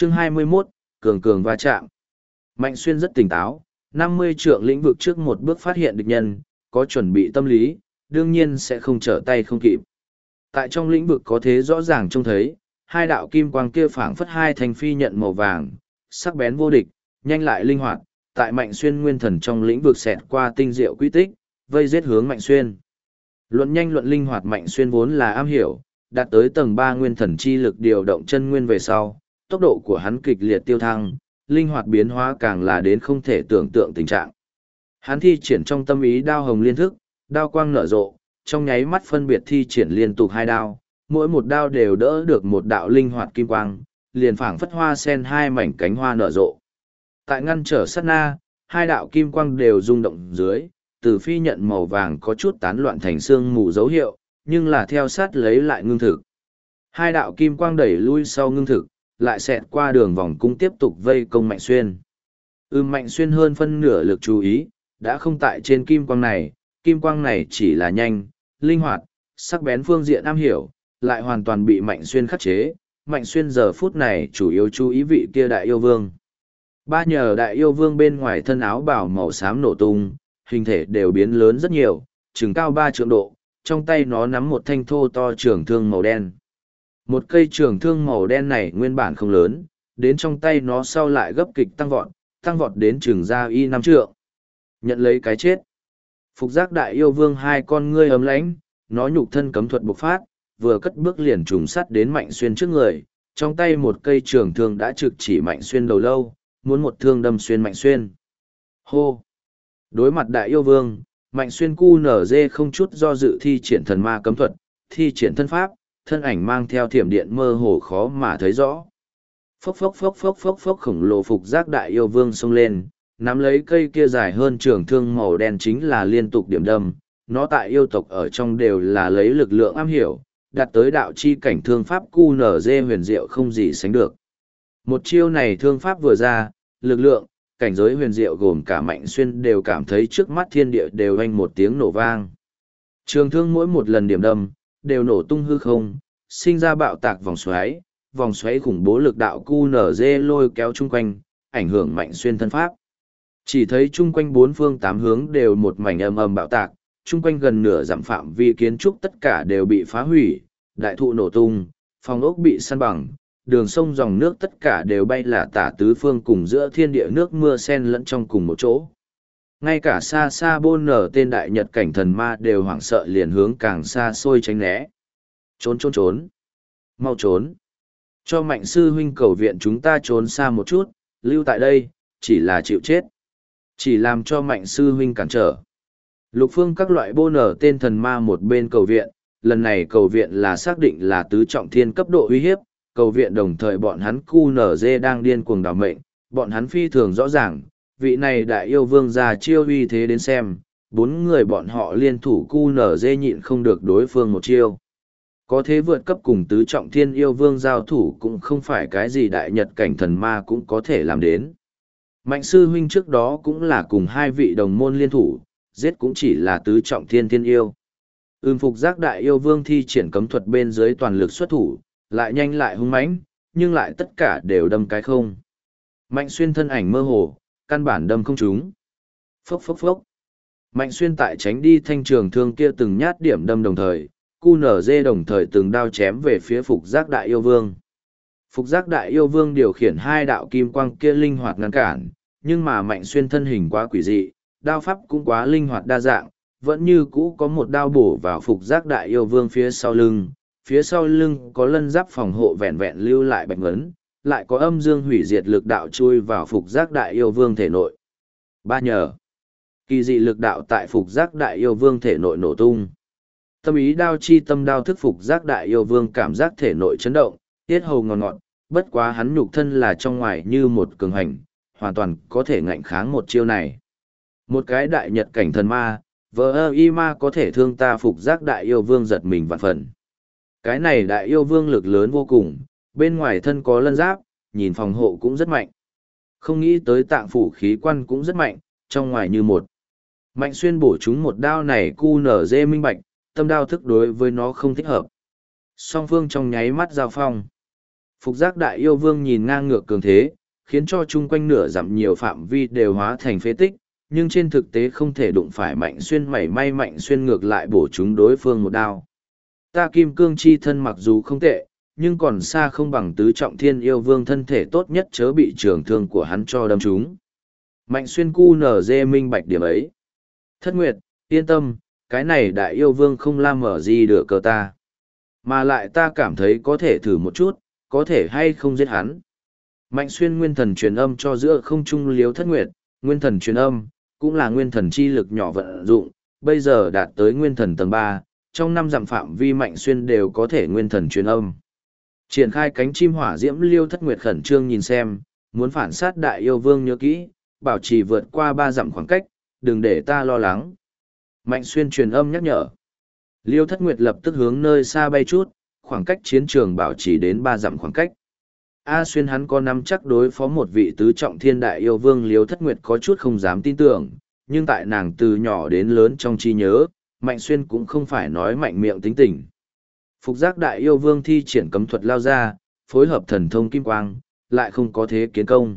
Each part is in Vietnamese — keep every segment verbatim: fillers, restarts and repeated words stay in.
Chương hai mươi mốt, Cường Cường va chạm. Mạnh Xuyên rất tỉnh táo, năm mươi trượng lĩnh vực trước một bước phát hiện địch nhân, có chuẩn bị tâm lý, đương nhiên sẽ không trở tay không kịp. Tại trong lĩnh vực có thế rõ ràng trông thấy, hai đạo kim quang kia phảng phất hai thành phi nhận màu vàng, sắc bén vô địch, nhanh lại linh hoạt, tại Mạnh Xuyên nguyên thần trong lĩnh vực xẹt qua tinh diệu quy tích, vây giết hướng Mạnh Xuyên. Luận nhanh luận linh hoạt Mạnh Xuyên vốn là am hiểu, đạt tới tầng ba nguyên thần chi lực điều động chân nguyên về sau, tốc độ của hắn kịch liệt tiêu thăng, linh hoạt biến hóa càng là đến không thể tưởng tượng tình trạng. Hắn thi triển trong tâm ý đao hồng liên thức, đao quang nở rộ, trong nháy mắt phân biệt thi triển liên tục hai đao, mỗi một đao đều đỡ được một đạo linh hoạt kim quang, liền phảng phất hoa sen hai mảnh cánh hoa nở rộ. Tại ngăn trở sát na, hai đạo kim quang đều rung động dưới, từ phi nhận màu vàng có chút tán loạn thành xương mù dấu hiệu, nhưng là theo sát lấy lại ngưng thực. Hai đạo kim quang đẩy lui sau ngưng thực, lại xẹt qua đường vòng cung tiếp tục vây công Mạnh Xuyên. Ưm Mạnh Xuyên hơn phân nửa lực chú ý, đã không tại trên kim quang này, kim quang này chỉ là nhanh, linh hoạt, sắc bén phương diện am hiểu, lại hoàn toàn bị Mạnh Xuyên khắc chế. Mạnh Xuyên giờ phút này chủ yếu chú ý vị kia đại yêu vương. Ba nhờ đại yêu vương bên ngoài thân áo bào màu xám nổ tung, hình thể đều biến lớn rất nhiều, chừng cao ba trượng độ, trong tay nó nắm một thanh thô to trường thương màu đen. Một cây trường thương màu đen này nguyên bản không lớn, đến trong tay nó sau lại gấp kịch tăng vọt, tăng vọt đến chừng ra y năm trượng. Nhận lấy cái chết. Phục giác đại yêu vương hai con ngươi ấm lãnh, nó nhục thân cấm thuật bộc phát, vừa cất bước liền trùng sắt đến Mạnh Xuyên trước người, trong tay một cây trường thương đã trực chỉ Mạnh Xuyên đầu lâu, muốn một thương đâm xuyên Mạnh Xuyên. Hô! Đối mặt đại yêu vương, Mạnh Xuyên cu nở dê không chút do dự thi triển thần ma cấm thuật, thi triển thân pháp, thân ảnh mang theo thiểm điện mơ hồ khó mà thấy rõ. Phốc phốc phốc phốc phốc phốc khổng lồ phục giác đại yêu vương xông lên, nắm lấy cây kia dài hơn trường thương màu đen chính là liên tục điểm đâm, nó tại yêu tộc ở trong đều là lấy lực lượng am hiểu, đạt tới đạo chi cảnh thương pháp cu nở dê huyền diệu không gì sánh được. Một chiêu này thương pháp vừa ra, lực lượng, cảnh giới huyền diệu gồm cả Mạnh Xuyên đều cảm thấy trước mắt thiên địa đều vang một tiếng nổ vang. Trường thương mỗi một lần điểm đâm, đều nổ tung hư không, sinh ra bạo tạc vòng xoáy, vòng xoáy khủng bố lực đạo cu nở dê lôi kéo chung quanh, ảnh hưởng Mạnh Xuyên thân pháp. Chỉ thấy chung quanh bốn phương tám hướng đều một mảnh âm âm bạo tạc, chung quanh gần nửa dặm phạm vi kiến trúc tất cả đều bị phá hủy, đại thụ nổ tung, phòng ốc bị săn bằng, đường sông dòng nước tất cả đều bay là tả tứ phương cùng giữa thiên địa nước mưa sen lẫn trong cùng một chỗ. Ngay cả xa xa bôn nở tên đại nhật cảnh thần ma đều hoảng sợ liền hướng càng xa xôi tránh né. Trốn trốn trốn. Mau trốn. Cho Mạnh sư huynh cầu viện chúng ta trốn xa một chút, lưu tại đây, chỉ là chịu chết. Chỉ làm cho Mạnh sư huynh cản trở. Lục phương các loại bôn nở tên thần ma một bên cầu viện, lần này cầu viện là xác định là tứ trọng thiên cấp độ uy hiếp, cầu viện đồng thời bọn hắn cu nở dê đang điên cuồng đảo mệnh, bọn hắn phi thường rõ ràng, vị này đại yêu vương ra chiêu uy thế đến xem, bốn người bọn họ liên thủ cu nở dê nhịn không được đối phương một chiêu. Có thế vượt cấp cùng tứ trọng thiên yêu vương giao thủ cũng không phải cái gì đại nhật cảnh thần ma cũng có thể làm đến. Mạnh sư huynh trước đó cũng là cùng hai vị đồng môn liên thủ, giết cũng chỉ là tứ trọng thiên thiên yêu. Ưm phục giác đại yêu vương thi triển cấm thuật bên dưới toàn lực xuất thủ, lại nhanh lại hung mãnh, nhưng lại tất cả đều đâm cái không. Mạnh Xuyên thân ảnh mơ hồ, căn bản đâm không trúng. Phốc phốc phốc. Mạnh Xuyên tại tránh đi thanh trường thương kia từng nhát điểm đâm đồng thời, cu nở dê đồng thời từng đao chém về phía phục giác đại yêu vương. Phục giác đại yêu vương điều khiển hai đạo kim quang kia linh hoạt ngăn cản, nhưng mà Mạnh Xuyên thân hình quá quỷ dị, đao pháp cũng quá linh hoạt đa dạng, vẫn như cũ có một đao bổ vào phục giác đại yêu vương phía sau lưng, phía sau lưng có lân giáp phòng hộ vẹn vẹn lưu lại bạch ngấn, lại có âm dương hủy diệt lực đạo chui vào phục giác đại yêu vương thể nội. Ba nhờ kỳ dị lực đạo tại phục giác đại yêu vương thể nội nổ tung. Tâm ý đao chi tâm đao thức phục giác đại yêu vương cảm giác thể nội chấn động, tiết hầu ngọt ngọt, bất quá hắn nhục thân là trong ngoài như một cường hành, hoàn toàn có thể ngạnh kháng một chiêu này. Một cái đại nhật cảnh thần ma, vờ ơ y ma có thể thương ta phục giác đại yêu vương giật mình vạn phần. Cái này đại yêu vương lực lớn vô cùng, bên ngoài thân có lân giáp, nhìn phòng hộ cũng rất mạnh. Không nghĩ tới tạng phủ khí quan cũng rất mạnh, trong ngoài như một. Mạnh Xuyên bổ chúng một đao này cu nở dê minh bạch, tâm đao thức đối với nó không thích hợp. Song phương trong nháy mắt giao phong. Phục giác đại yêu vương nhìn ngang ngược cường thế, khiến cho chung quanh nửa dặm nhiều phạm vi đều hóa thành phế tích, nhưng trên thực tế không thể đụng phải Mạnh Xuyên, mảy may Mạnh Xuyên ngược lại bổ chúng đối phương một đao. Ta kim cương chi thân mặc dù không tệ, nhưng còn xa không bằng tứ trọng thiên yêu vương thân thể tốt nhất chớ bị trường thương của hắn cho đâm trúng. Mạnh Xuyên cu nở dê minh bạch điểm ấy. Thất Nguyệt, yên tâm, cái này đại yêu vương không làm mở gì được cờ ta. Mà lại ta cảm thấy có thể thử một chút, có thể hay không giết hắn. Mạnh Xuyên nguyên thần truyền âm cho giữa không trung liếu Thất Nguyệt, nguyên thần truyền âm, cũng là nguyên thần chi lực nhỏ vận dụng, bây giờ đạt tới nguyên thần tầng ba, trong năm dặm phạm vi Mạnh Xuyên đều có thể nguyên thần truyền âm. Triển khai cánh chim hỏa diễm liêu Thất Nguyệt khẩn trương nhìn xem, muốn phản sát đại yêu vương nhớ kỹ, bảo trì vượt qua ba dặm khoảng cách, đừng để ta lo lắng. Mạnh Xuyên truyền âm nhắc nhở. Liêu Thất Nguyệt lập tức hướng nơi xa bay chút, khoảng cách chiến trường bảo trì đến ba dặm khoảng cách. A Xuyên hắn có nắm chắc đối phó một vị tứ trọng thiên đại yêu vương. Liêu Thất Nguyệt có chút không dám tin tưởng, nhưng tại nàng từ nhỏ đến lớn trong trí nhớ, Mạnh Xuyên cũng không phải nói mạnh miệng tính tình. Phục giác đại yêu vương thi triển cấm thuật lao ra, phối hợp thần thông kim quang, lại không có thế kiến công.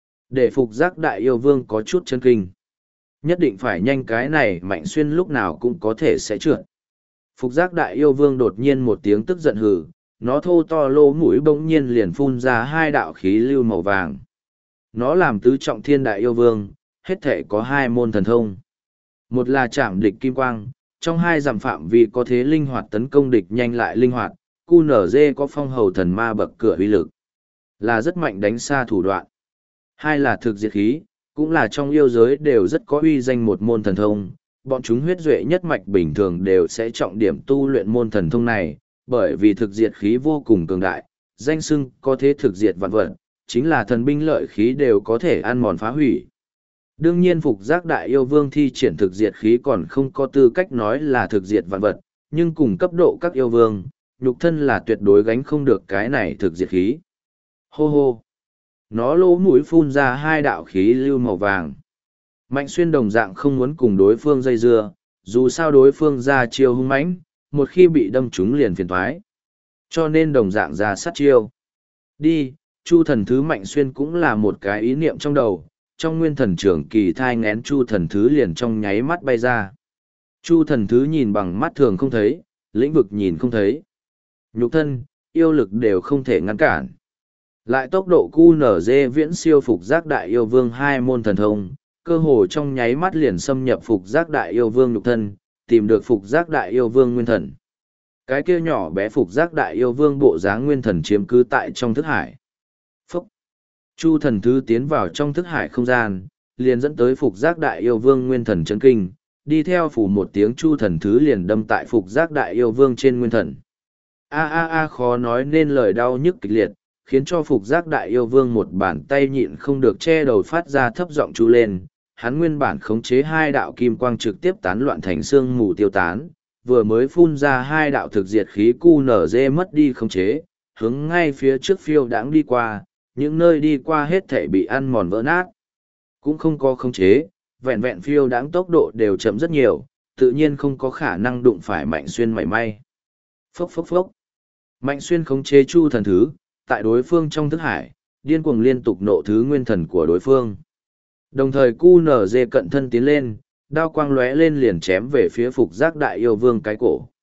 Để phục giác đại yêu vương có chút chân kinh. Nhất định phải nhanh, cái này Mạnh Xuyên lúc nào cũng có thể sẽ trượt. Phục giác đại yêu vương đột nhiên một tiếng tức giận hừ, nó thô to lỗ mũi bỗng nhiên liền phun ra hai đạo khí lưu màu vàng. Nó làm tứ trọng thiên đại yêu vương, hết thể có hai môn thần thông. Một là chạm địch kim quang, trong hai dặm phạm vi có thế linh hoạt tấn công địch nhanh lại linh hoạt, cu nở dê có phong hầu thần ma bậc cửa uy lực, là rất mạnh đánh xa thủ đoạn. Hai là thực diệt khí, cũng là trong yêu giới đều rất có uy danh một môn thần thông, bọn chúng huyết duệ nhất mạch bình thường đều sẽ trọng điểm tu luyện môn thần thông này, bởi vì thực diệt khí vô cùng cường đại, danh xưng có thế thực diệt vạn vật, chính là thần binh lợi khí đều có thể ăn mòn phá hủy. Đương nhiên phục giác đại yêu vương thi triển thực diệt khí còn không có tư cách nói là thực diệt vạn vật, nhưng cùng cấp độ các yêu vương, nhục thân là tuyệt đối gánh không được cái này thực diệt khí. Hô hô! Nó lỗ mũi phun ra hai đạo khí lưu màu vàng. Mạnh Xuyên đồng dạng không muốn cùng đối phương dây dưa, dù sao đối phương ra chiêu hung mãnh, một khi bị đâm trúng liền phiền thoái. Cho nên đồng dạng ra sát chiêu. Đi, Chu thần thứ. Mạnh Xuyên cũng là một cái ý niệm trong đầu, trong nguyên thần trưởng kỳ thai ngén Chu thần thứ liền trong nháy mắt bay ra. Chu thần thứ nhìn bằng mắt thường không thấy, lĩnh vực nhìn không thấy. Nhục thân, yêu lực đều không thể ngăn cản. Lại tốc độ cu nở dê viễn siêu phục giác đại yêu vương hai môn thần thông, cơ hồ trong nháy mắt liền xâm nhập phục giác đại yêu vương nhục thân, tìm được phục giác đại yêu vương nguyên thần. Cái kia nhỏ bé phục giác đại yêu vương bộ dáng nguyên thần chiếm cứ tại trong thức hải. Phúc! Chu thần thứ tiến vào trong thức hải không gian, liền dẫn tới phục giác đại yêu vương nguyên thần chấn kinh, đi theo phủ một tiếng chu thần thứ liền đâm tại phục giác đại yêu vương trên nguyên thần. A a a khó nói nên lời đau nhức kịch liệt, khiến cho phục giác đại yêu vương một bàn tay nhịn không được che đầu phát ra thấp giọng chú lên. Hắn nguyên bản khống chế hai đạo kim quang trực tiếp tán loạn thành xương mù tiêu tán, vừa mới phun ra hai đạo thực diệt khí cu nở dê mất đi khống chế, hướng ngay phía trước phiêu đãng đi qua, những nơi đi qua hết thể bị ăn mòn vỡ nát. Cũng không có khống chế, vẹn vẹn phiêu đãng tốc độ đều chậm rất nhiều, tự nhiên không có khả năng đụng phải Mạnh Xuyên mảy may. Phốc phốc phốc. Mạnh Xuyên khống chế chu thần thứ, tại đối phương trong thức hải, điên cuồng liên tục nộ thứ nguyên thần của đối phương. Đồng thời cu nở dê cận thân tiến lên, đao quang lóe lên liền chém về phía phục giác đại yêu vương cái cổ.